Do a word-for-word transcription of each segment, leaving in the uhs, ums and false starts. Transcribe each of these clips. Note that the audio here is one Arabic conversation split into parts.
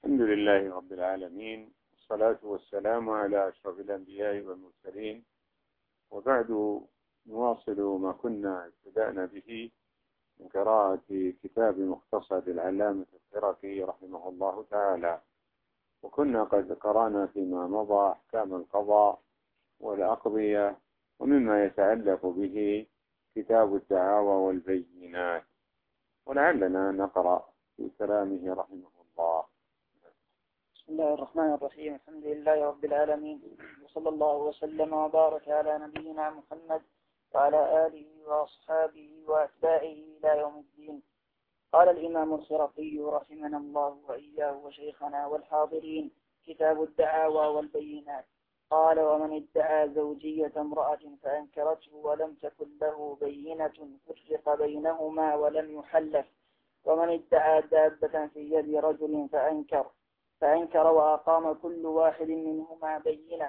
الحمد لله رب العالمين، والصلاة والسلام على أشرف الأنبياء والمرسلين. وبعد، نواصل ما كنا ابتدأنا به من قراءة كتاب مختصر للعلامة العراقي رحمه الله تعالى، وكنا قد قرأنا فيما مضى أحكام القضاء والأقضية، ومما يتعلق به كتاب الدعاوى والبينات، ولعلنا نقرأ في كلامه رحمه الله. بسم الله الرحمن الرحيم. الحمد لله رب العالمين، وصلى الله وسلم وبارك على نبينا محمد وعلى آله وأصحابه وأتباعه إلى يوم الدين. قال الإمام الخرقي رحمنا الله وإياه وشيخنا والحاضرين: كتاب الدعاوى والبينات. قال: ومن ادعى زوجية امرأة فأنكرته ولم تكن له بينة فرق بينهما ولم يحلف، ومن ادعى دابة في يد رجل فأنكر فأنكر وأقام كل واحد منهما بينة،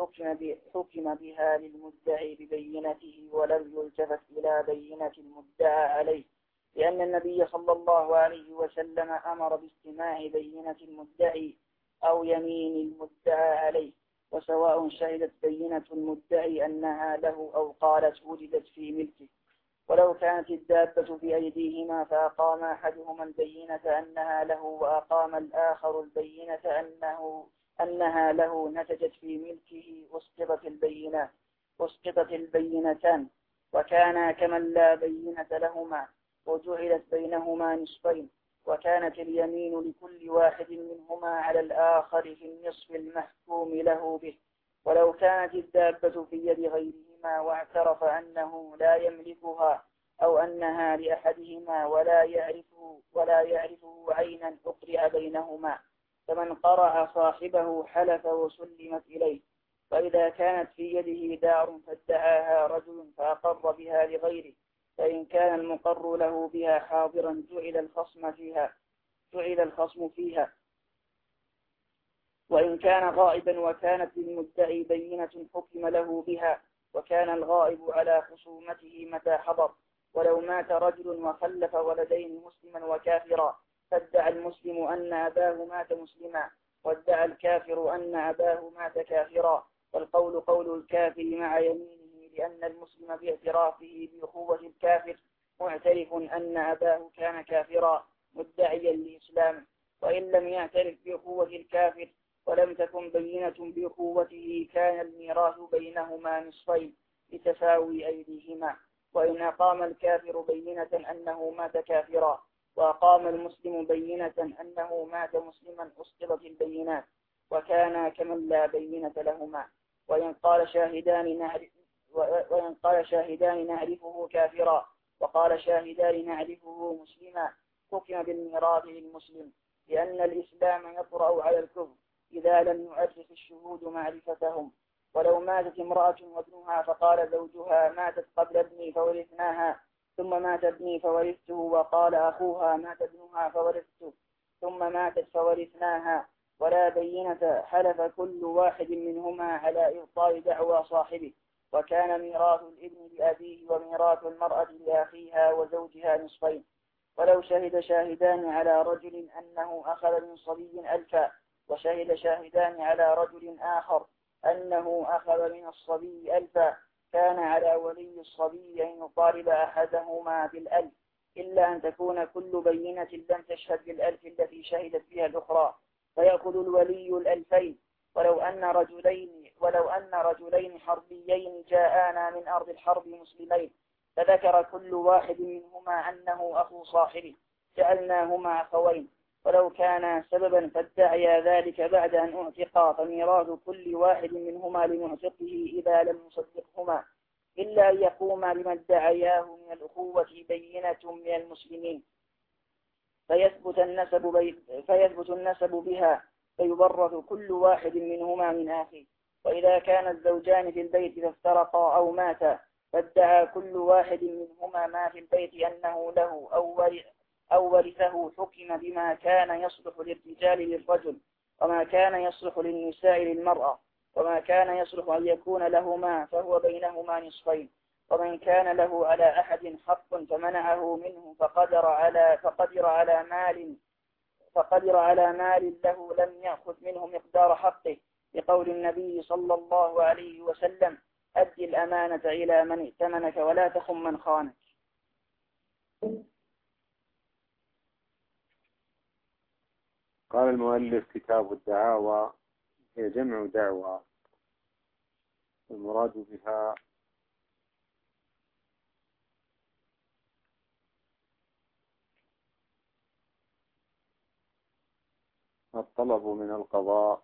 حكم بها للمدعي ببينته ولم يلتفت إلى بينة المدعى عليه، لأن النبي صلى الله عليه وسلم أمر باستماع بينة المدعي أو يمين المدعى عليه، وسواء شهدت بينة المدعي أنها له أو قالت وجدت في ملكه. ولو كانت الدابة في أيديهما فأقام أحدهما البينة أنها له وأقام الآخر البينة أنه أنها له نتجت في ملكه، أسقطت البينة أسقطت البينتان، وكانا كمن لا بينة لهما، وجعلت بينهما نصفين، وكانت اليمين لكل واحد منهما على الآخر في النصف المحكوم له به. ولو كانت الدابة في يد غيرهما واعترف أنه لا يملكها أو أنها لأحدهما ولا يعرفه ولا يعرفه عينا، أقرع بينهما، فمن قرع صاحبه حلف وسلمت إليه. فإذا كانت في يده دار فادعاها رجل فأقر بها لغيره، فإن كان المقر له بها حاضرا جعل الخصم فيها جعل الخصم فيها وإن كان غائبا وكانت للمدعي بينة حكم له بها، وكان الغائب على خصومته متى حضر. ولو مات رجل وخلف ولدين مسلما وكافرا، فادعى المسلم أن أباه مات مسلما، وادعى الكافر أن أباه مات كافرا، فالقول قول الكافر مع يمينه، لأن المسلم باعترافه بأخوة الكافر معترف أن أباه كان كافرا مدعيا لإسلامه. وإن لم يعترف بأخوة الكافر ولم تكن بينة بأخوته، كان الميراث بينهما نصفين لتساوي أيديهما. وإن أقام الكافر بينة أنه مات كافرا وأقام المسلم بينة أنه مات مسلما، أسقطت البينات، وكان كمن لا بينة لهما. وإن قال شاهدان نعرف وإن قال شاهدان نعرفه كافرا وقال شاهدان نعرفه مسلما، حكم بالميراث للمسلم، لأن الإسلام يطرأ على الكفر إذا لم يعرف الشهود معرفتهم. ولو ماتت امرأة وابنها فقال زوجها: ماتت قبل ابني فورثناها، ثم مات ابني فورثته، وقال أخوها: مات ابنها فورثته، ثم ماتت فورثناها، ولا بينة، حلف كل واحد منهما على إبطال دعوى صاحبه، وكان ميراث الابن لأبيه وميراث المرأة لأخيها وزوجها نصفين. ولو شهد شاهدان على رجل أنه أخذ من صبي ألفا، وشهد شاهدان على رجل آخر أنه أخذ من الصبي ألفا، كان على ولي الصبي أن يطالب أحدهما بالألف، إلا أن تكون كل بينة لم تشهد بالألف التي شهدت بها الأخرى، فيأخذ الولي الألفين. ولو أن رجلين ولو أن رجلين حربيين جاءانا من أرض الحرب مسلمين، فذكر كل واحد منهما أنه أخو صاحبه، جعلناهما أخوين. ولو كان سببا فادعيا ذلك بعد أن أعتقا، فميراث كل واحد منهما لمعتقه إذا لم يصدقهما، إلا أن يقوم بما ادعياه من الأخوة بينة من المسلمين، فيثبت النسب, بي... فيثبت النسب بها، فيبرث كل واحد منهما من أخيه. وإذا كان الزوجان في البيت فافترقا أو ماتا، فادعى كل واحد منهما ما في البيت أنه له أو ورثه، حكم بما كان يصلح للرجال للرجل، وما كان يصلح للنساء للمرأة، وما كان يصلح أن يكون لهما فهو بينهما نصفين. ومن كان له على أحد حق فمنعه منه فقدر على فقدر على مال فقدر على مال له لم يأخذ منه مقدار حقه، لقول النبي صلى الله عليه وسلم: أدي الأمانة إلى من ائتمنك ولا تخن من خانك. قال المؤلف: كتاب الدعاوى هي جمع دعوى، المراد بها الطلب من القضاء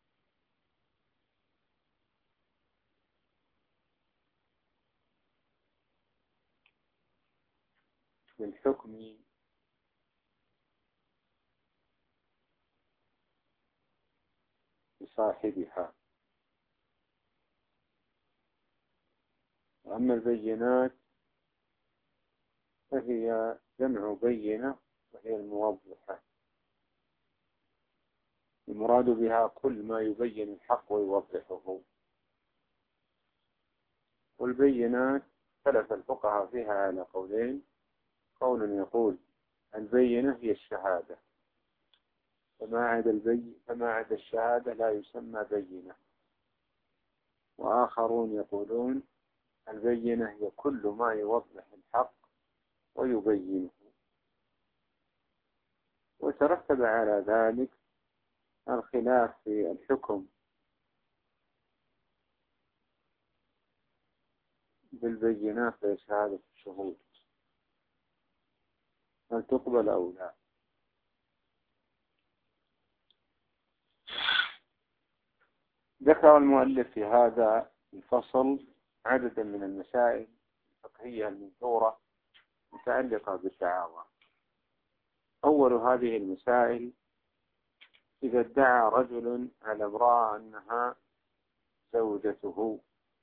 بالحكم لصاحبها. وأما البينات فهي جمع بينة، وهي الموضحة، المراد بها كل ما يبين الحق ويوضحه. والبينات اختلف الفقهاء فيها على قولين: قول يقول البينة هي الشهادة، فما عدا البي فما عدا الشهادة لا يسمى بينة. وآخرون يقولون البينة هي كل ما يوضح الحق ويبينه. وترتب على ذلك الخلاف في الحكم بالبينات في شهادة الشهود، هل تقبل أو لا. ذكر المؤلف في هذا الفصل عددا من المسائل الفقهية المنثورة متعلقة بالدعاوى. أول هذه المسائل: إذا ادعى رجل على امرأة أنها زوجته،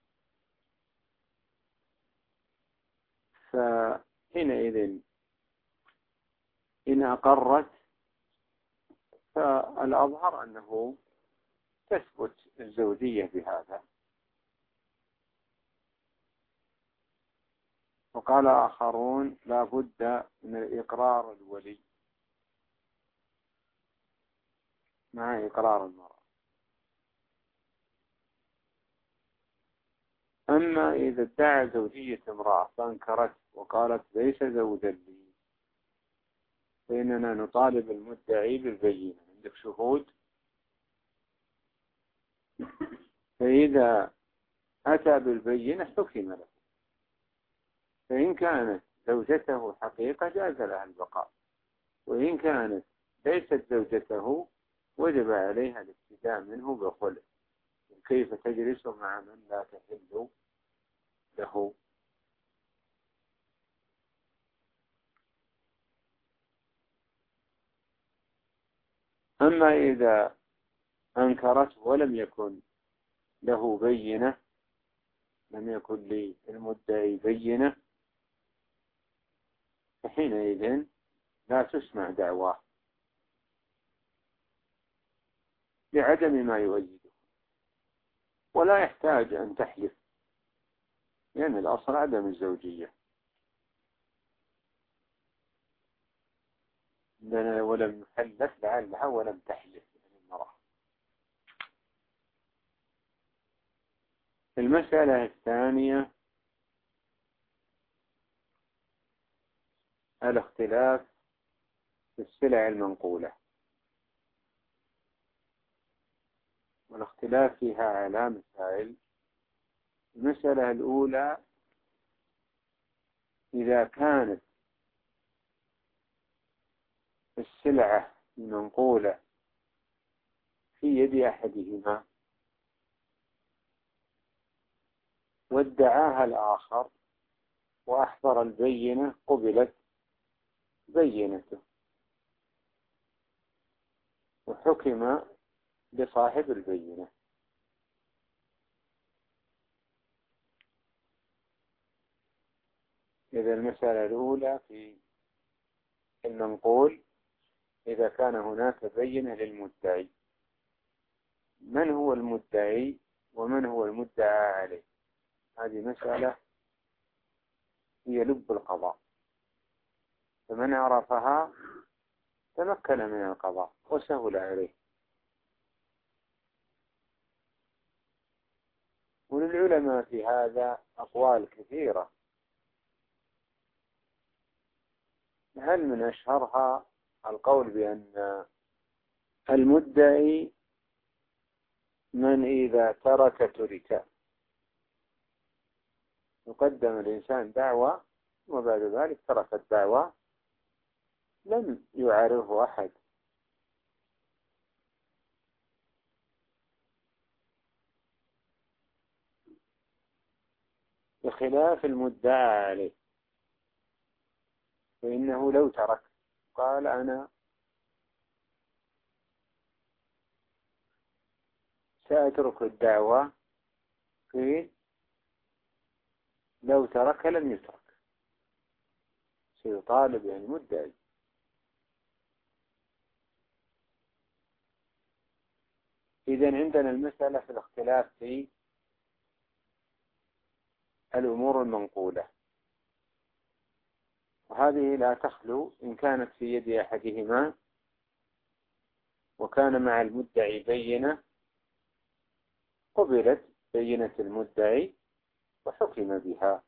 فحينئذ إن أقرت فالأظهر أنه تثبت الزوجية بهذا. وقال آخرون لا بد من الإقرار الولي مع إقرار المرأة. أما إذا ادعى زوجية امرأة فانكرت وقالت ليس زوجا لي، فإننا نطالب المدعي بالبينة. عندك شهود؟ فإذا أتى بالبينة حكم له، فإن كانت زوجته حقيقة جاز لها البقاء، وإن كانت ليست زوجته وجب عليها الابتداء منه بخلع. كيف تجلس مع من لا تحل له؟ أما إذا أنكرت ولم يكن له بينة، لم يكن للمدعي بينة، فحينئذ لا تسمع دعواه لعدم ما يؤيده، ولا يحتاج أن تحلف، لأن يعني الأصل عدم الزوجية. ولم يحلف لعلها ولم تحلف المرأة. المسألة الثانية: الاختلاف في السلع المنقولة. والاختلاف فيها على مسائل. المسألة الأولى: إذا كانت السلعة المنقولة في يد أحدهما وادعاها الآخر وأحضر البينة، قبلت بينته وحكم لصاحب البينة. إذا المسألة الأولى في المنقول: إذا كان هناك بينة للمدعي، من هو المدعي ومن هو المدعى عليه؟ هذه مسألة هي لب القضاء، فمن عرفها تمكن من القضاء وسهل عليه. وللعلماء في هذا أقوال كثيرة، هل من أشهرها القول بأن المدعي من إذا ترك ترك. يقدم الإنسان دعوة وبعد ذلك ترك الدعوة، لم يعارضه أحد، بخلاف المدعى عليه، فإنه لو ترك قال أنا سأترك الدعوة، قيل لو ترك لم يترك، سيطالب يعني مدعي. إذن عندنا المسألة في الاختلاف في الأمور المنقولة، وهذه لا تخلو إن كانت في يد أحدهما وكان مع المدعي بينة، قبلت بينة المدعي وحكم بها.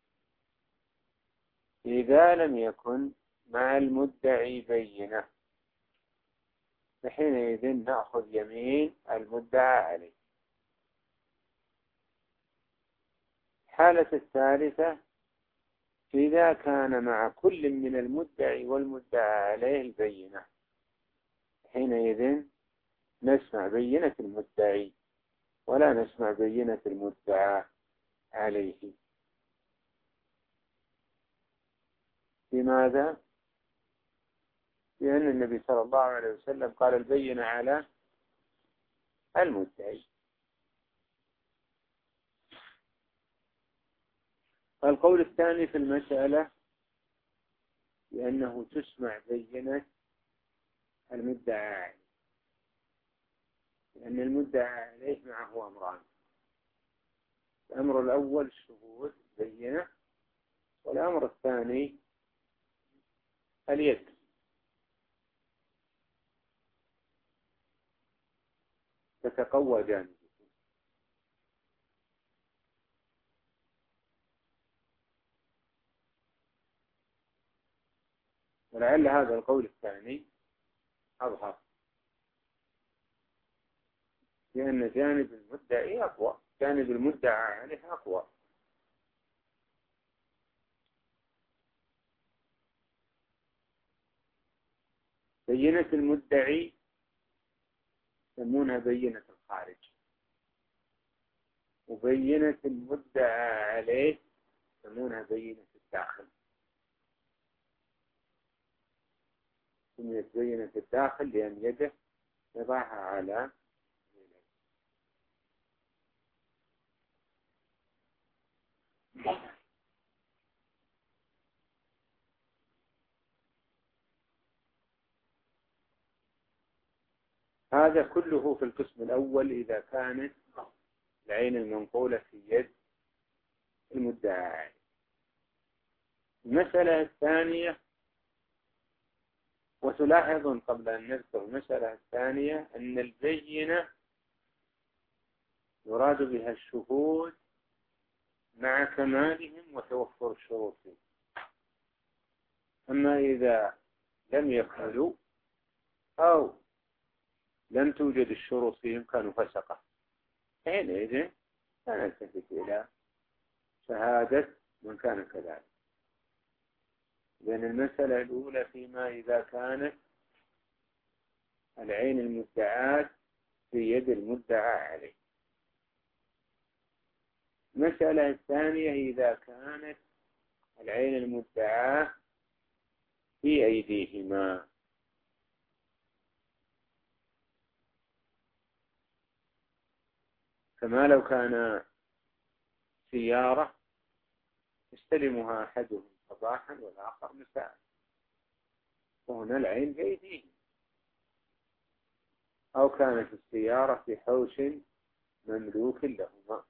إذا لم يكن مع المدعي بينة فحينئذ نأخذ يمين المدعى عليه. الحالة الثالثة إذا كان مع كل من المدعي والمدعى عليه البينة، حينئذ نسمع بينة المدعي ولا نسمع بينة المدعى عليه. لماذا؟ لأن النبي صلى الله عليه وسلم قال البينة على المدعي. القول الثاني في المسألة لأنه تسمع بينة المدعى عليه، لأن المدعى عليه معه أمران: الأمر الأول الشهود بينة، والأمر الثاني اليد. تتقوى جانبه. ولعل هذا القول الثاني أظهر، لأن جانب المدعي أقوى، جانب المدعى عليه أقوى. بينة المدعي يسمونها بينة الخارج، وبينة المدعى عليه يسمونها بينة الداخل. سميت بينة الداخل لأن يده يضعها على هذا كله في القسم الأول إذا كانت العين المنقولة في يد المدعى عليه. المسألة الثانية، وتلاحظ قبل أن نذكر المسألة الثانية أن البينة يراد بها الشهود مع كمالهم وتوفر شروطهم. أما إذا لم يكملوا أو لم توجد الشروط فيهم كانوا فسقة، حينئذ لا نلتفت إلى شهادة من كان كذلك. لأن المسألة الأولى فيما إذا كانت العين المدعاة في يد المدعى عليه. المسألة الثانية إذا كانت العين المدعاة في أيديهما. كما لو كان سيارة يستلمها أحدهم صباحا والآخر مساء، وهنا العين بأيديه. أو كانت السيارة في حوش مملوك لهما.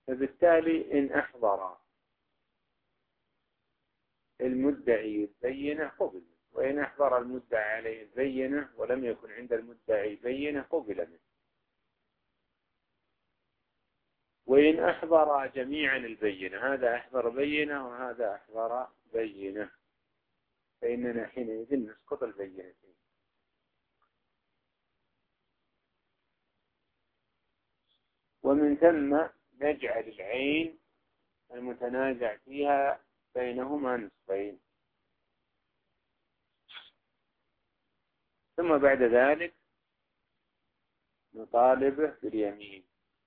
فبالتالي إن أحضر المدعي البينة قبل، وإن أحضر المدعي عليه البينة ولم يكن عند المدعي بينة قبل منه. وإن أحضر جميعا البينة، هذا أحضر بينة وهذا أحضر بينة، فإننا حينئذ نسقط البينتين. ومن ثم نجعل العين المتنازع فيها بينهما نصفين. ثم بعد ذلك نطالبه باليمين.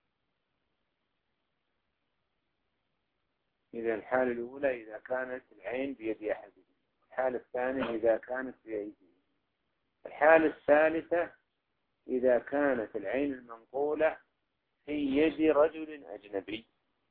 إذا الحالة الأولى إذا كانت العين بيد أحدهم، الحالة الثانية إذا كانت بأيديه، الحالة الثالثة إذا كانت العين المنقولة في يد رجل أجنبي.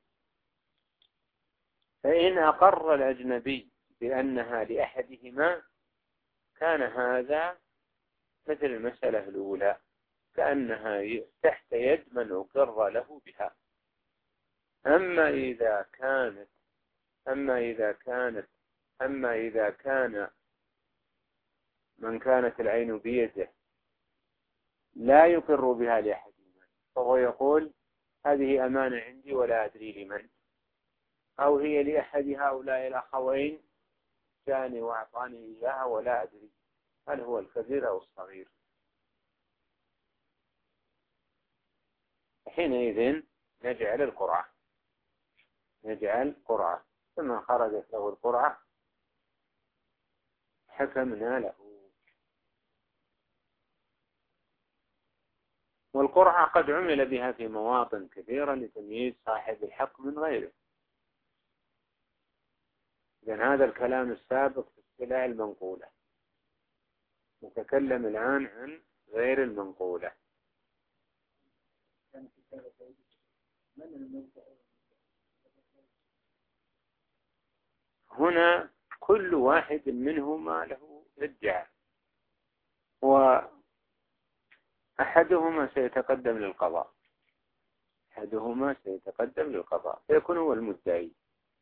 فإن أقر الأجنبي بأنها لأحدهما كان هذا مثل المسألة الأولى، كأنها تحت يد من أقر له بها. أما إذا كانت أما إذا كانت أما إذا كان من كانت العين بيده لا يقر بها لأحدهما، فهو يقول هذه أمانة عندي ولا أدري لمن، أو هي لأحد هؤلاء الأخوين جاني وأعطاني إياها ولا أدري هل هو الكبير أو الصغير. حينئذ نجعل القرعة نجعل قرعة ثم خرجت له القرعة حكمنا له. والقرعة قد عمل بها في مواطن كثيرة لتمييز صاحب الحق من غيره. لأن هذا الكلام السابق في السلع المنقولة، نتكلم الآن عن غير المنقولة. هنا كل واحد منهما له ادعاء، وأحدهما سيتقدم للقضاء أحدهما سيتقدم للقضاء فيكون هو المدعي.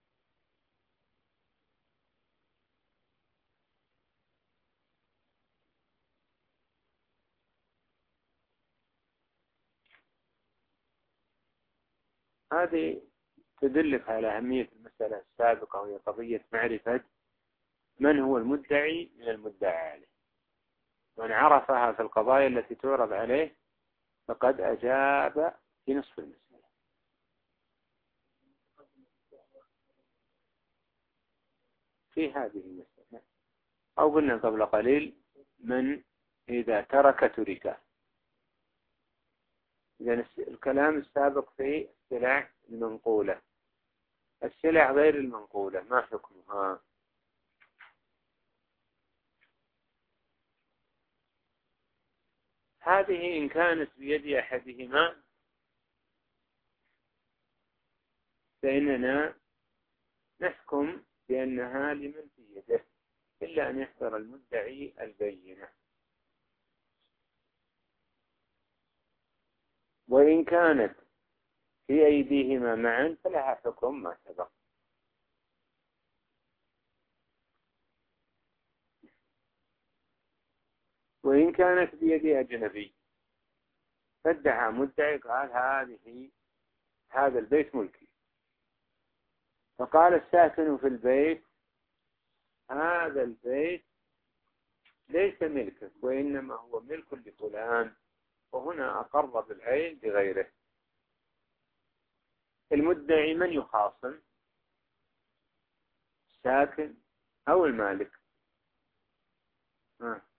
هذه تدلك على أهمية المسألة السابقة، وهي قضية معرفة من هو المدعي من المدعى عليه. من عرفها في القضايا التي تعرض عليه فقد أجاب في نصف المسألة. في هذه المسألة أو قلنا قبل قليل من إذا ترك ترك. إذن الكلام السابق في السلع المنقولة. السلع غير المنقولة ما حكمها؟ هذه إن كانت بيد أحدهما فإننا نحكم بأنها لمن في يده إلا أن يحضر المدعي البينة. وإن كانت في أيديهما معا فلها حكم ما سبق. وإن كانت بيد أجنبي فادعى مدعي قال هذه هذا البيت ملكي، فقال الساكن في البيت هذا البيت ليس ملكك وإنما هو ملك لفلان، وهنا أقر بالعين بغيره. المدعي من يخاصم؟ الساكن أو المالك؟ ها.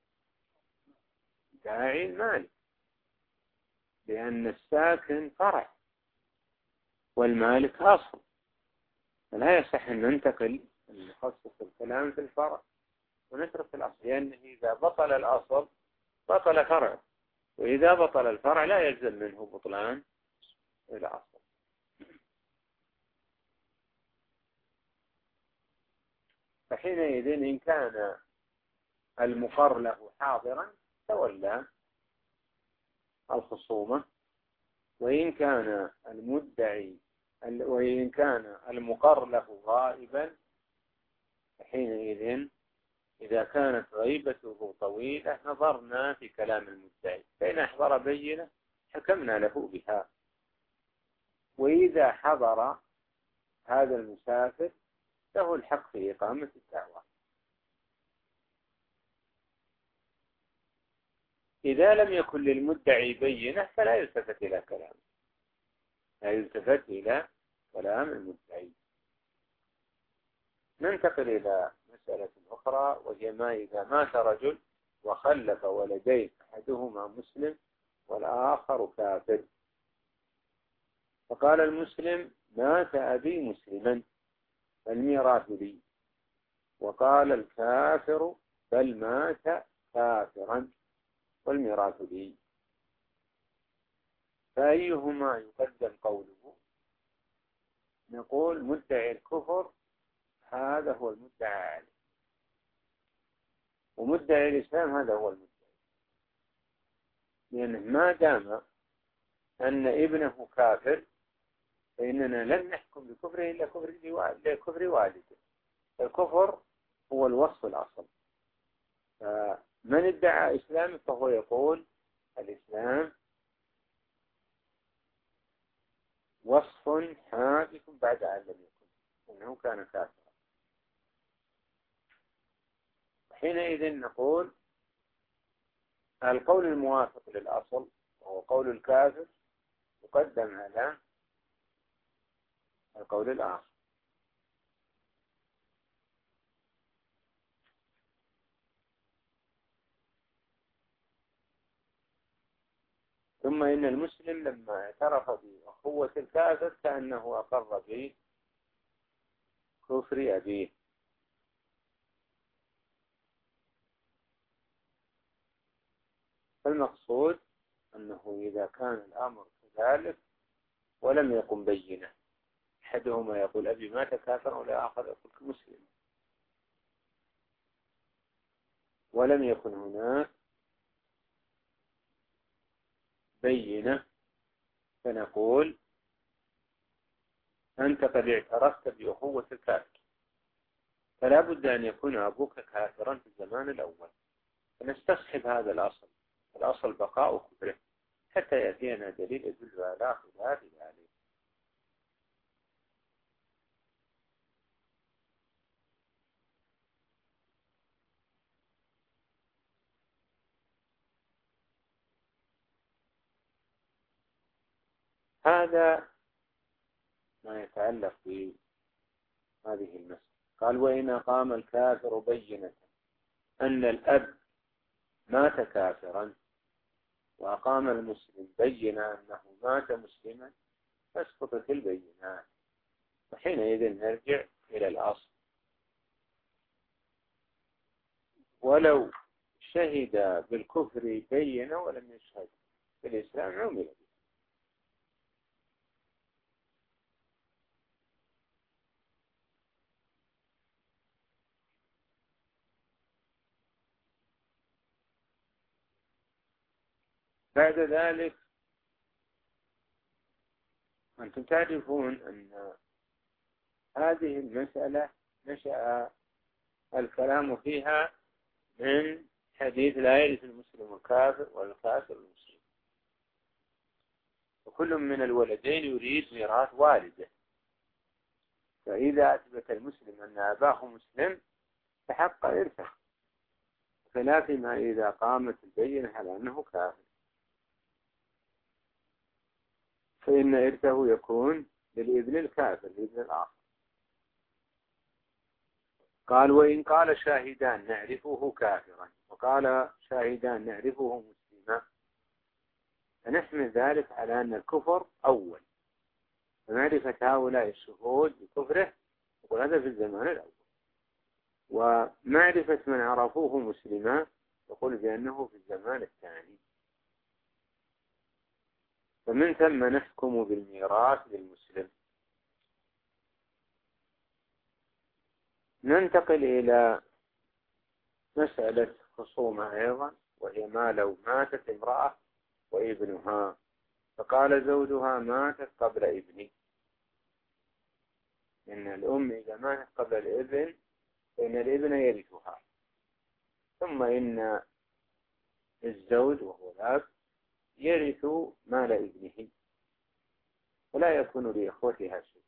داعي المالك، لأن الساكن فرع والمالك أصل، فلا يصح أن ننتقل نخصص الكلام في الفرع ونترك الأصل، لأنه إذا بطل الأصل بطل فرع، وإذا بطل الفرع لا يلزم منه بطلان الأصل. فحينئذ إن كان المقر له حاضرا تولى الخصومة، وإن كان المدعي وإن كان المقر له غائبا حينئذ إذا كانت غيبته طويلة نظرنا في كلام المدعي، فإن أحضر بينة حكمنا له بها. وإذا حضر هذا المسافر له الحق في إقامة الدعوة. إذا لم يكن للمدعي بينة فلا يلتفت إلى كلامه، لا يلتفت إلى كلام المدعي. ننتقل إلى مسألة أخرى، وهي ما إذا مات رجل وخلف ولدين أحدهما مسلم والآخر كافر، فقال المسلم مات أبي مسلما فالميراث لي، وقال الكافر بل مات كافرا والميراث لي، فأيهما يقدم قوله؟ نقول مدعي الكفر هذا هو المدعى عليه، ومدعي الإسلام هذا هو المدعي، لأنه ما دام أن ابنه كافر فإننا لن نحكم بكفره إلا كفر والده. الكفر هو الوصف الأصل، فمن ادعى إسلام فهو يقول الإسلام وصف حادث بعد أن لم يكن، أنه كان كافرا. حينئذ نقول القول الموافق للأصل وهو قول الكافر يقدم على القول الآخر. ثم إن المسلم لما اعترف بأخوة الكافر كأنه أقر بكفر أبيه. فالمقصود أنه إذا كان الأمر كذلك ولم يقم بينة، أحدهما يقول أبي مات كافرا والآخر يقول مسلم، ولم يكن هناك بينة، فنقول أنت قد اعترفت بأخوة الكافر، فلا بد أن يكون أبوك كافرا في الزمان الأول، فنستصحب هذا الأصل، الأصل بقاء كفره حتى يأتينا دليل يدل على خلاف ذلك. هذا ما يتعلق بهذه المسألة. قال وإن أقام الكافر بينة أن الأب مات كافرا وأقام المسلم بينة أنه مات مسلما فاسقطت البينات، وحينئذ نرجع إلى الأصل. ولو شهد بالكفر بينة ولم يشهد بالإسلام عمل به. بعد ذلك أنتم تعرفون أن هذه المسألة نشأ الكلام فيها من حديث لا يرث المسلم الكافر والكافر المسلم، وكل من الولدين يريد ميراث والده، فإذا أثبت المسلم أن أباه مسلم فحق إرثه، خلاف ما إذا قامت البينة على أنه كافر، فإن إرثه يكون للابن الكافر لابن الآخر. قال وإن قال شاهدان نعرفه كافرا وقال شاهدان نعرفه مسلما فنحمل ذلك على أن الكفر أول، فمعرفة هؤلاء الشهود بكفره يقول هذا في الزمان الأول، ومعرفة من عرفوه مسلما يقول بأنه في الزمان الثاني، فمن ثم نحكم بالميراث للمسلم. ننتقل إلى مسألة خصومة أيضا، وهي ما لو ماتت امرأة وابنها فقال زوجها ماتت قبل ابني، إن الأم إذا ماتت قبل الابن فإن الابن يرثها، ثم إن الزوج وهو الأب يرث مال ابنه ولا يكون لإخوتها شيء.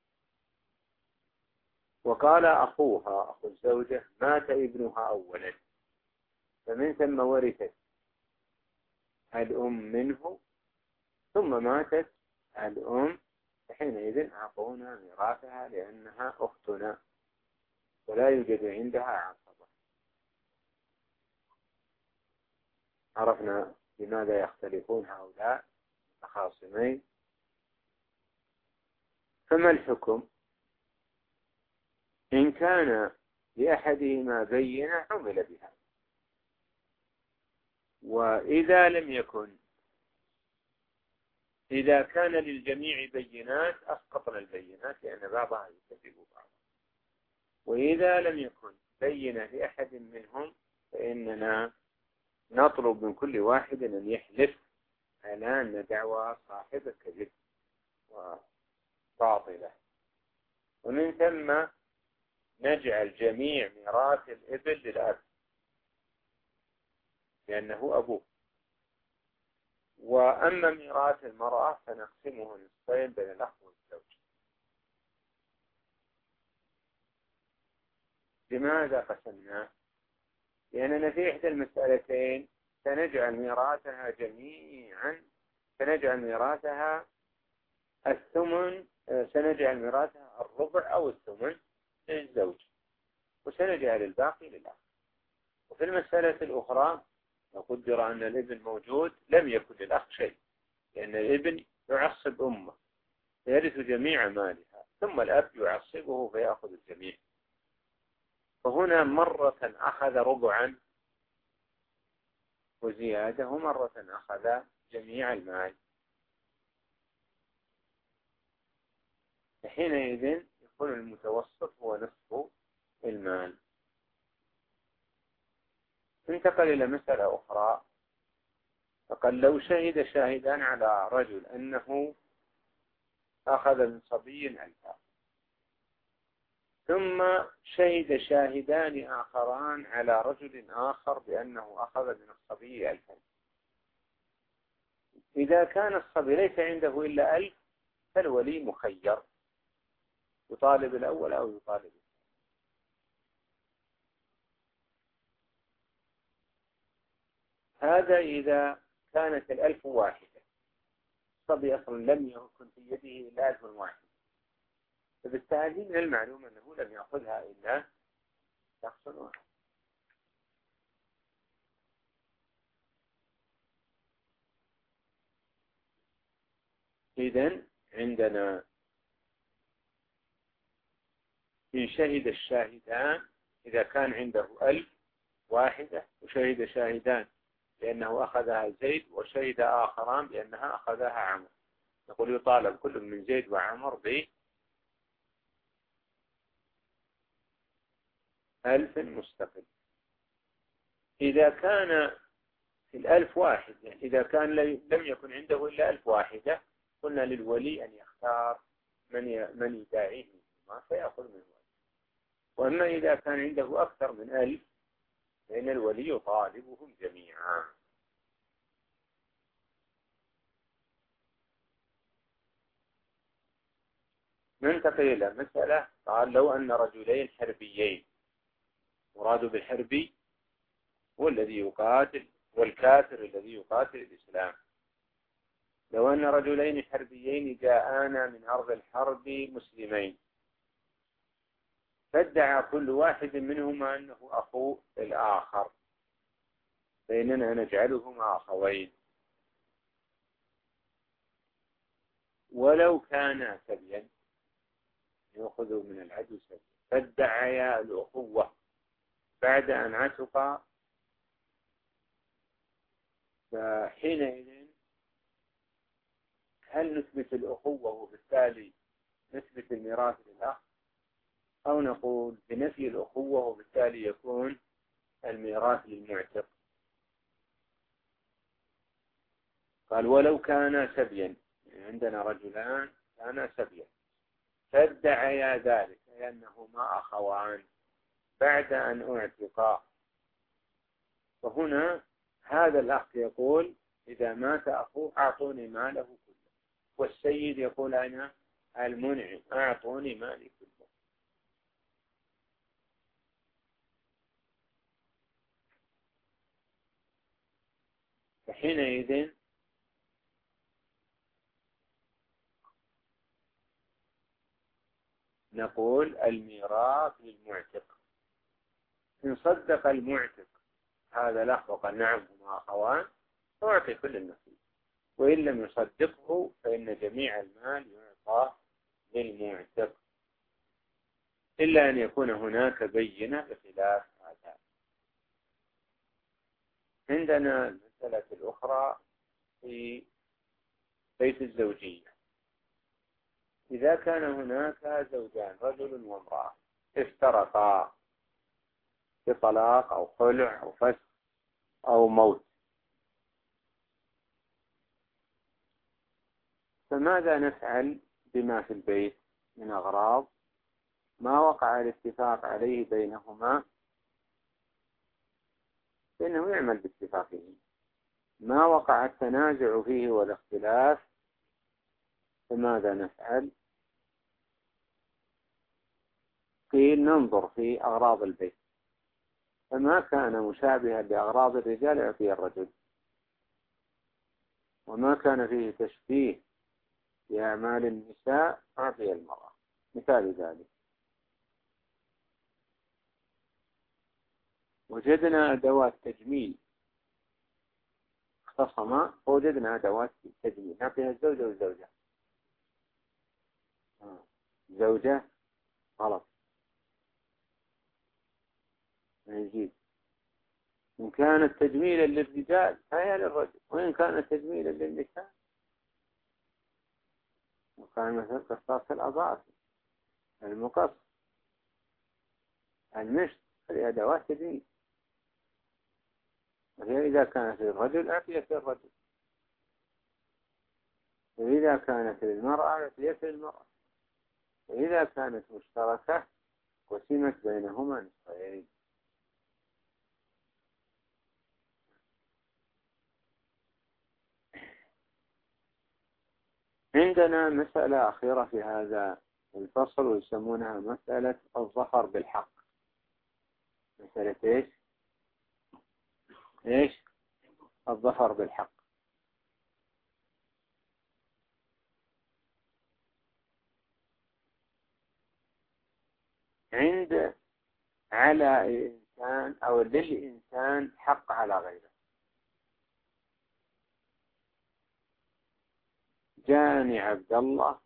وقال أخوها أخو الزوجة مات ابنها أولا، فمن ثم ورثت الأم منه، ثم ماتت الأم، فحينئذ أعطونا ميراثها لأنها أختنا ولا يوجد عندها عصبة. عرفنا لماذا يختلفون هؤلاء الخاصمين. فما الحكم؟ إن كان لأحدهما بينة عمل بها، وإذا لم يكن إذا كان للجميع بينات أسقطنا البينات لأن بعضها يكذب بعضا، وإذا لم يكن بينة لأحد منهم فإننا نطلب من كل واحد أن يحلف على أن دعوى صاحب كذب وباطلة، ومن ثم نجعل جميع ميراث الابن للأب لأنه أبوه، وأما ميراث المرأة فنقسمه نصفين بين الأخ والزوج. لماذا قسمناه؟ لأننا في إحدى المسألتين سنجعل ميراثها جميعا سنجعل ميراثها الثمن سنجعل ميراثها الربع أو الثمن للزوج، وسنجعل الباقي للأخ. وفي المسألة الأخرى لو قدر أن الابن موجود لم يكن للأخ شيء، لأن الابن يعصب أمه فيرث جميع مالها، ثم الأب يعصبه فيأخذ الجميع. فهنا مرة أخذ ربعا وزيادة، ومرة أخذ جميع المال. حينئذ يكون المتوسط هو نصف المال. انتقل إلى مسألة أخرى، فقال لو شهد شاهدان على رجل أنه أخذ من صبي ألفا، ثم شهد شاهدان آخران على رجل آخر بأنه أخذ من الصبي ألفا، إذا كان الصبي ليس عنده إلا ألف فالولي مخير، يطالب الأول أو يطالب الثاني. هذا إذا كانت الألف واحدة، الصبي أصلا لم يكن في يده إلا ألف واحد، فبالتالي من المعلوم أنه لم يأخذها إلا شخص واحد. إذن عندنا إن شهد الشاهدان إذا كان عنده ألف واحدة وشهد شاهدان لأنه أخذها زيد وشهد آخران بأنها أخذها عمر، نقول يطالب كل من زيد وعمر ب ألف مستقل. إذا كان في الألف واحد، يعني إذا كان لم يكن عنده إلا ألف واحدة، قلنا للولي أن يختار من من يداعيه ما فيأخذ من الولي. وأما إذا كان عنده أكثر من ألف فإن الولي يطالبهم جميعا. ننتقل إلى مسألة، قال لو أن رجلين حربيين، مراد بالحربي هو الذي يقاتل والكافر الذي يقاتل الإسلام، لو أن رجلين حربيين جاءانا من أرض الحرب مسلمين، فادعى كل واحد منهما أنه أخو الآخر، فإننا نجعلهما أخوين ولو كانا سبيا، يأخذوا من العدو سبيا، فادعيا الأخوة بعد أن عتقا، فحينئذ هل نثبت الأخوة وبالتالي نثبت الميراث للأخ، أو نقول بنفي الأخوة وبالتالي يكون الميراث للمعتق؟ قال ولو كان سبيا، يعني عندنا رجلان كانا سبيا، فادعيا ذلك لأنهما أخوان بعد أن أعتقا. وهنا هذا الأخ يقول إذا مات أخوه أعطوني ماله كله، والسيد يقول أنا المنعم أعطوني مالي كله. فحينئذ نقول الميراث للمعتق. إن صدق المعتق هذا الأخ وقال نعم هما أخوان فأعطي كل النصيب، وإن لم يصدقه فإن جميع المال يعطى للمعتق، إلا أن يكون هناك بينة بخلاف هذا. عندنا المسألة الأخرى في بيت الزوجية. إذا كان هناك زوجان رجل وامرأة افترقا بطلاق أو خلع أو فسخ أو موت، فماذا نفعل بما في البيت من أغراض ما وقع الاتفاق عليه بينهما؟ فإنه يعمل باتفاقه. ما وقع التنازع فيه والاختلاف فماذا نفعل؟ قيل ننظر في أغراض البيت، فما كان مشابها لأغراض الرجال يعطي الرجل، وما كان فيه تشبيه بأعمال النساء أعطي المرأة. مثال ذلك وجدنا أدوات تجميل اختصما، وجدنا أدوات تجميل نعطيها الزوجة والزوجة. زوجة غلط نجيب. إن كانت تجميلا للرجال فهي للرجل، وإن كانت تجميلا للنساء وكان مثل قصاص الأظافر، المقص، المشط، هذه أدوات تجميل، وهي إذا كانت للرجل أعطيت للرجل، وإذا كانت للمرأة أعطيت للمرأة، وإذا كانت مشتركة قسمت بينهما نصفين. عندنا مسألة أخيرة في هذا الفصل ويسمونها مسألة الظفر بالحق. مسألة إيش؟ إيش؟ الظفر بالحق. عند على الإنسان أو للإنسان حق على غيره. جاني عبد الله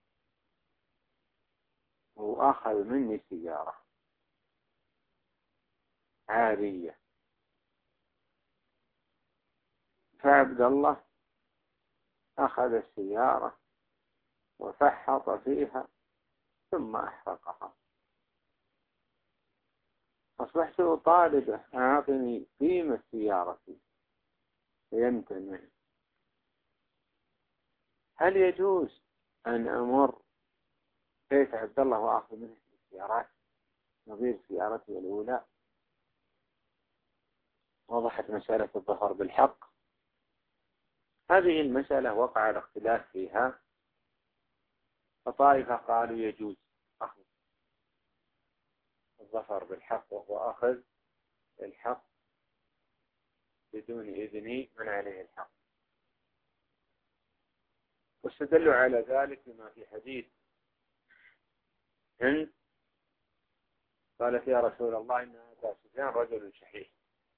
وأخذ مني سيارة عارية، فعبد الله أخذ السيارة وفحط فيها ثم أحرقها. أصبحت أطالبه أعطني قيمة سيارتي فيمتنع. هل يجوز أن أمر بيت عبد الله وأخذ منه السيارات نظير سيارتي الأولى؟ وضحت مسألة الظفر بالحق. هذه المسألة وقع الاختلاف فيها، فطائفة قالوا يجوز أخذ الظفر بالحق وهو أخذ الحق بدون إذن من عليه الحق، واستدلوا على ذلك بما في حديث هند قالت يا رسول الله إن هذا سفيان رجل شحيح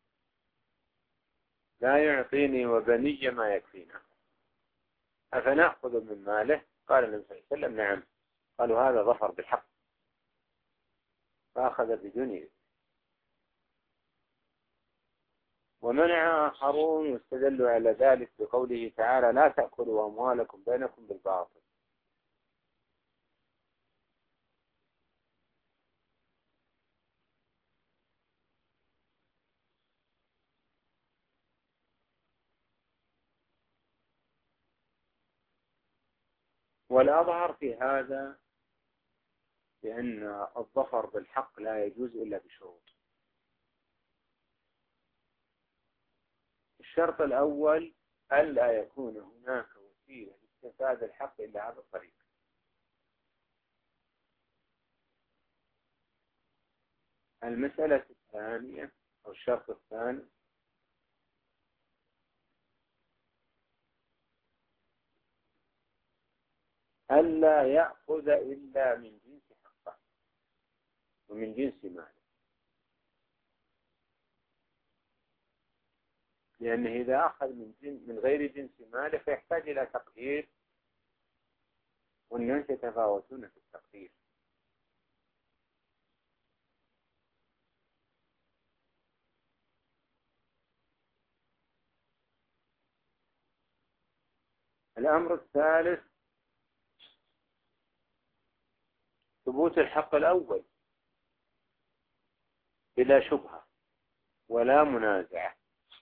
لا يعطيني وبني ما يكفينا، أفنأخذ من ماله؟ قال النبي صلى الله عليه وسلم نعم. قالوا هذا ظفر بالحق، فأخذ بدون إذن. ومنع آخرون واستدلوا على ذلك بقوله تعالى لا تأكلوا أموالكم بينكم بالباطل. والأظهر في هذا لأن الظفر بالحق لا يجوز إلا بشروط. الشرط الأول ألا يكون هناك وسيلة لاستنفاذ الحق إلا هذا الطريق. المسألة الثانية أو الشرط الثاني ألا يأخذ إلا من جنس حقه ومن جنس ماله، لأنه إذا أخذ من, جن من غير جنس ماله فيحتاج إلى تقدير، والناس يتفاوتون في التقدير. الأمر الثالث ثبوت الحق الأول بلا شبهة ولا منازعة.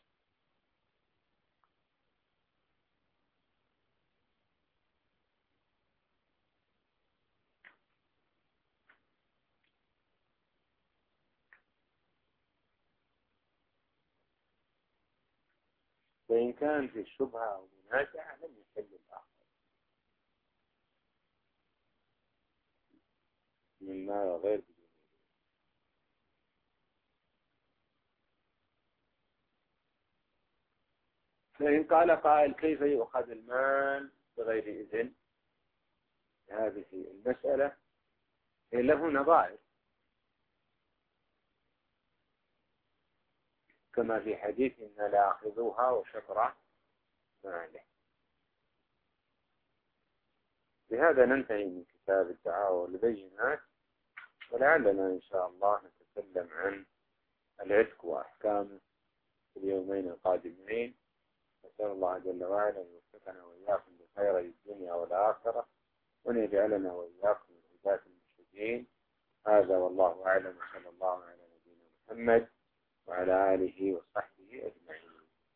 فإن كان في شبهة أو منازعة لم يحل الآخر من ما غير بدون. فإن قال قائل كيف يؤخذ المال بغير إذن؟ هذه المسألة له نظائر، كما في حديث إن لا أخذوها وشطر ماله. بهذا ننتهي من كتاب الدعاوى والبينات، ولعلنا إن شاء الله نتكلم عن العتق وأحكامه في اليومين القادمين. نسأل الله جل وعلا أن يوفقنا وإياكم بخير الدنيا والآخرة، وأن يجعلنا وإياكم من هداة المرشدين. هذا والله أعلم، وصلى الله على نبينا محمد وعلى آله وصحبه أجمعين.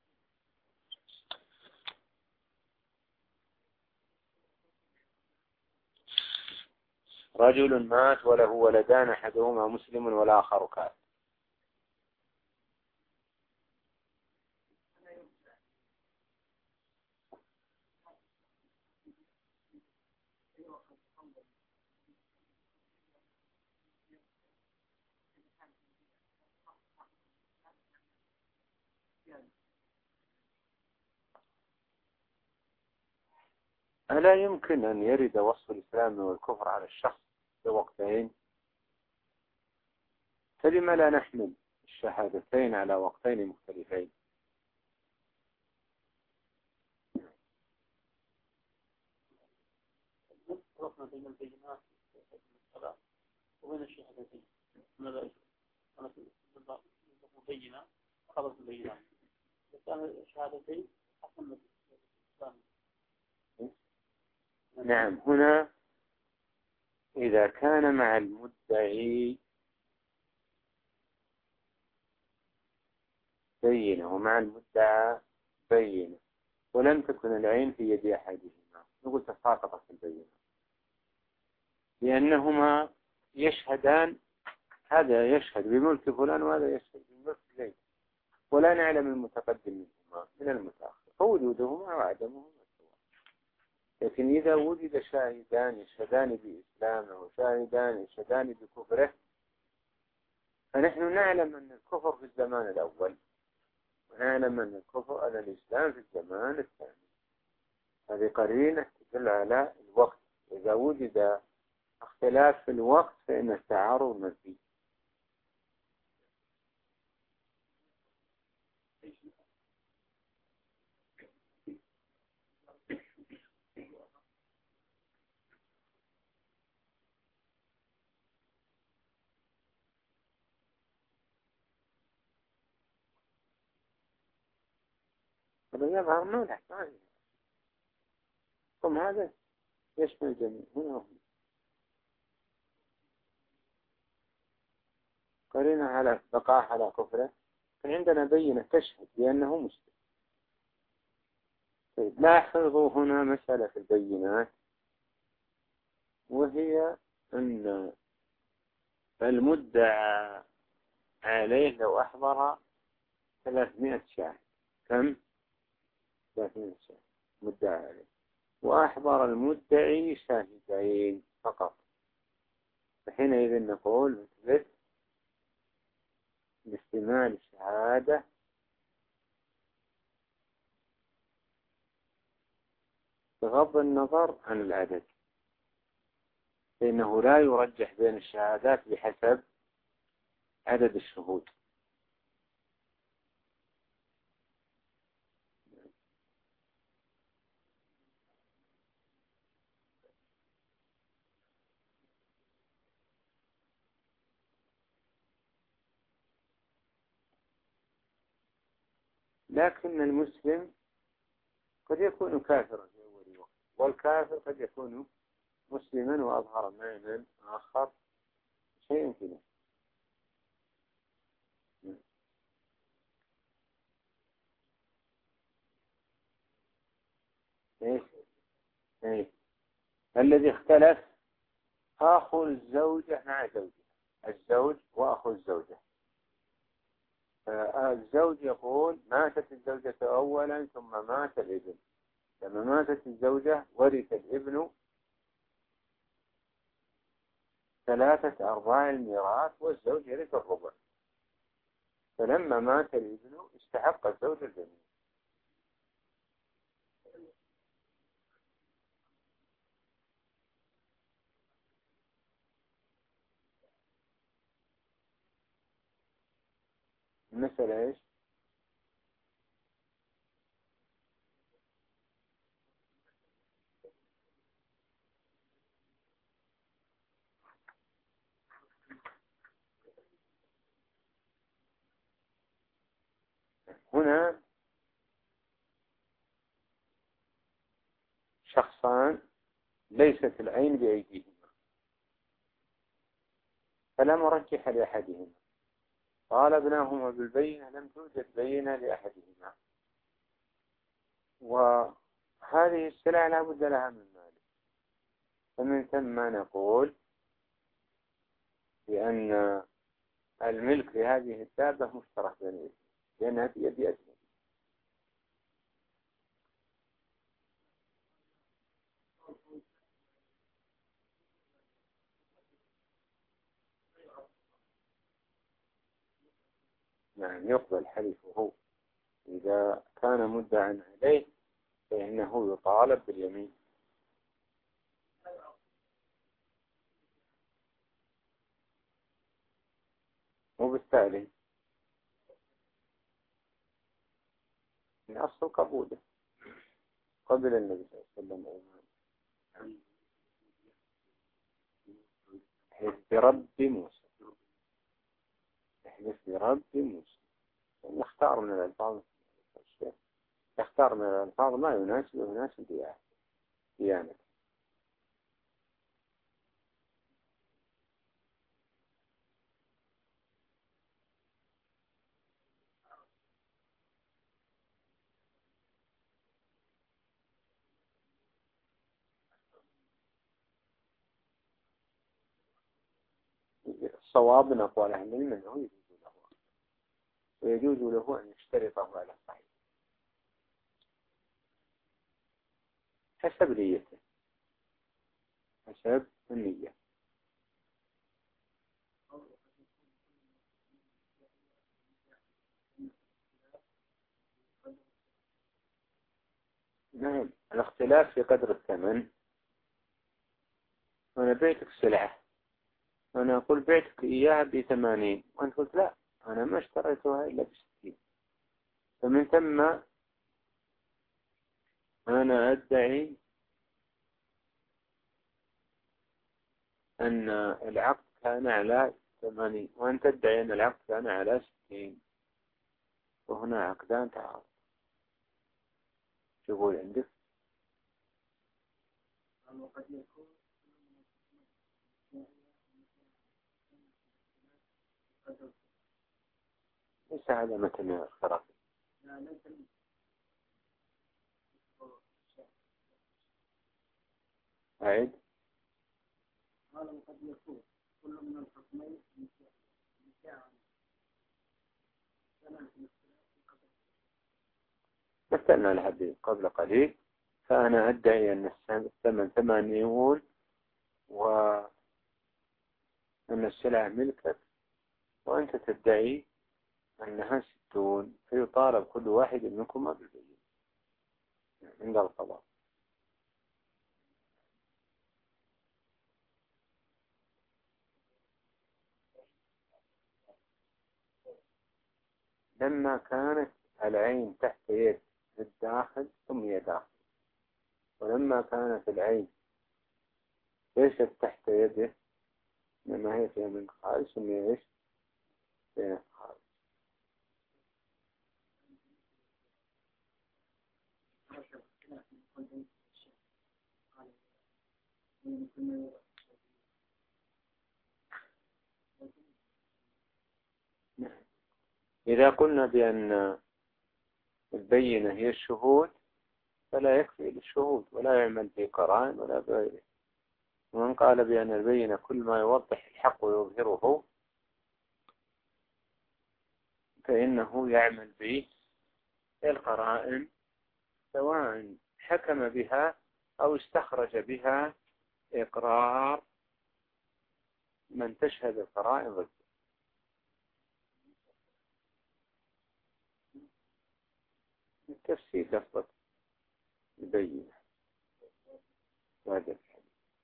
رجل مات وله ولدان، أحدهما مسلم والآخر كافر. ألا يمكن أن يرد وصف الإسلام والكفر على الشخص في وقتين؟ فلما لا نحمل الشهادتين على وقتين مختلفين؟ ربنا بين البينات والصلاة وبين الشهادتين. ماذا أنا مبينة خبر البينات، كان الشهادتين حسن الإسلام. نعم، هنا إذا كان مع المدعي بينة ومع المدعى بينة ولم تكن العين في يد أحدهما، نقول تساقطت البينة، لأنهما يشهدان، هذا يشهد بملك فلان وهذا يشهد بملك زيد، ولا نعلم المتقدم منهما من المتأخر، فوجودهما وعدمهما سواء. لكن إذا وجد شاهدان يشهدان بإسلامه وشاهدان يشهدان بكفره، فنحن نعلم أن الكفر في الزمان الأول ونعلم أن الكفر على الإسلام في الزمان الثاني. هذه قرينة تدل على الوقت. إذا وجد اختلاف في الوقت فإن التعارض منفي. هذا يظهر مولح ثاني، ثم هذا يشمل الجميع هنا وهنا. قرينا على بقاء على كفره، فعندنا بينة تشهد بأنه مسلم. طيب، لاحظوا هنا مسألة في البينات، وهي أن فالمدعى عليه لو أحضر ثلاثمائة شاهد، كم؟ ثلاثمائة شاهد مدعى عليه، وأحضر المدعي شاهدين فقط، فحينئذ نقول مثبت لاحتمال الشهادة بغض النظر عن العدد، فإنه لا يرجح بين الشهادات بحسب عدد الشهود. لكن المسلم قد يكون كافرا في أول وقت، والكافر قد يكون مسلما وأظهر معنى آخر شيء كذا. إيش؟ إيش؟ الذي اختلف أخو الزوجة مع زوجها، الزوج وأخو الزوجة. الزوج يقول ماتت الزوجة أولا ثم مات الابن، لما ماتت الزوجة ورث الابن ثلاثة أرباع الميراث والزوج يرث الربع، فلما مات الابن استحق الزوج الجميع. المسألة إيش؟ هنا شخصان ليست العين بأيديهما، فلا مرجح لأحدهما، طالبناهما بالبينة لم توجد بينة لأحدهما، وهذه السلع لا بد لها من مال، فمن ثم نقول بأن الملك لهذه الدابة مشترك بين لأنها في يد أجنبي. نعم يقبل حلفه إذا كان مدعا عليه فإنه يطالب باليمين. وبالتالي الأصل قبوله قبل النبي صلى الله عليه وسلم. احلف برب موسى، احلف برب موسى، نختار من الألفاظ، يختار من الألفاظ ما يناسب ويناسب ديانته. الصواب من أقوال أهل العلم أنه يجوز له، ويجوز له أن يشترطه على الصحيح حسب نيته، حسب النية. نعم الاختلاف في قدر الثمن. أنا بيتك سلعة، أنا أقول بيتك إياها بثمانين وأنت قلت لا أنا ما اشتريتها إلا بستين، فمن ثم أنا أدعي أن العقد كان على ثمانين وأنت تدعي أن العقد كان على ستين، وهنا عقدان تعارض. تقول عندك ليس هذا متن اختراق. أعد. قد يكون كل من الحكمين مثلنا الحديث قبل قليل، فأنا أدعي أن الثمن ثمانيون وأن السلعة ملكك، وأنت تدعي أنها ستون، فيطالب كل واحد منكم بالبينة عند القضاء. لما كانت العين تحت يد الداخل سمي داخل، ولما كانت العين ليست تحت يده لما هي فيها من خارج سمي ايش؟ فيها خارج. إذا قلنا بأن البينة هي الشهود فلا يكفي للشهود ولا يعمل بقرائن ولا بغيره. ومن قال بأن البينة كل ما يوضح الحق ويظهره فإنه يعمل بالقرائن سواء حكم بها أو استخرج بها إقرار من تشهد القرائن ضده. التفسير لفظة البينة وهذا الحديث.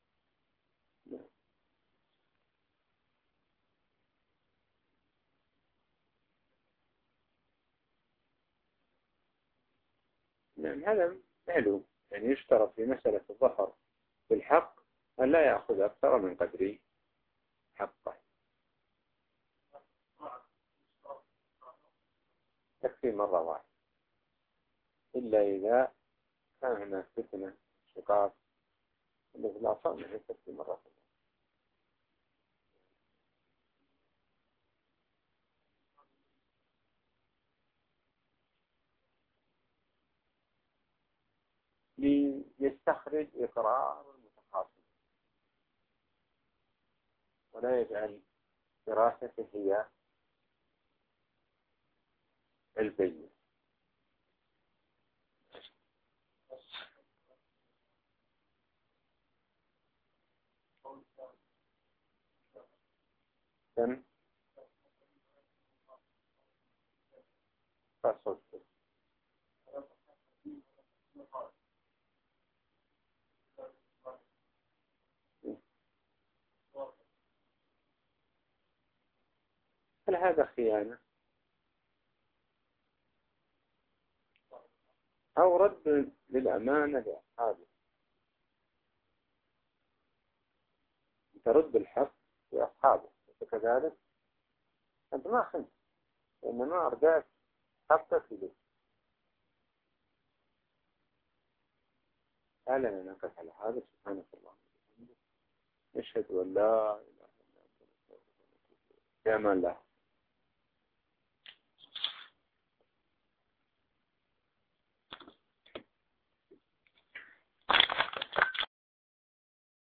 نعم هذا معلوم، يعني يشترط في مسألة الظفر بالحق أن لا يأخذ أكثر من قدر حقه، تكفي مرة واحدة، إلا إذا كان هناك فتنة شقاق اللي في الأصل ما تكفي مرة واحدة. ليستخرج إقرار المتخاصم ولا يجعل دراسته هي البينة. كم فصل هل هذا خيانة أو رد للأمانة لأصحابه؟ ترد الحق لأصحابه وكذلك أنت ما خنت، إنما أرجعت حقك لك. أعلن أنك على هذا سبحانك اللهم وبحمدك، أشهد أن لا إله إلا أنت، يا من لا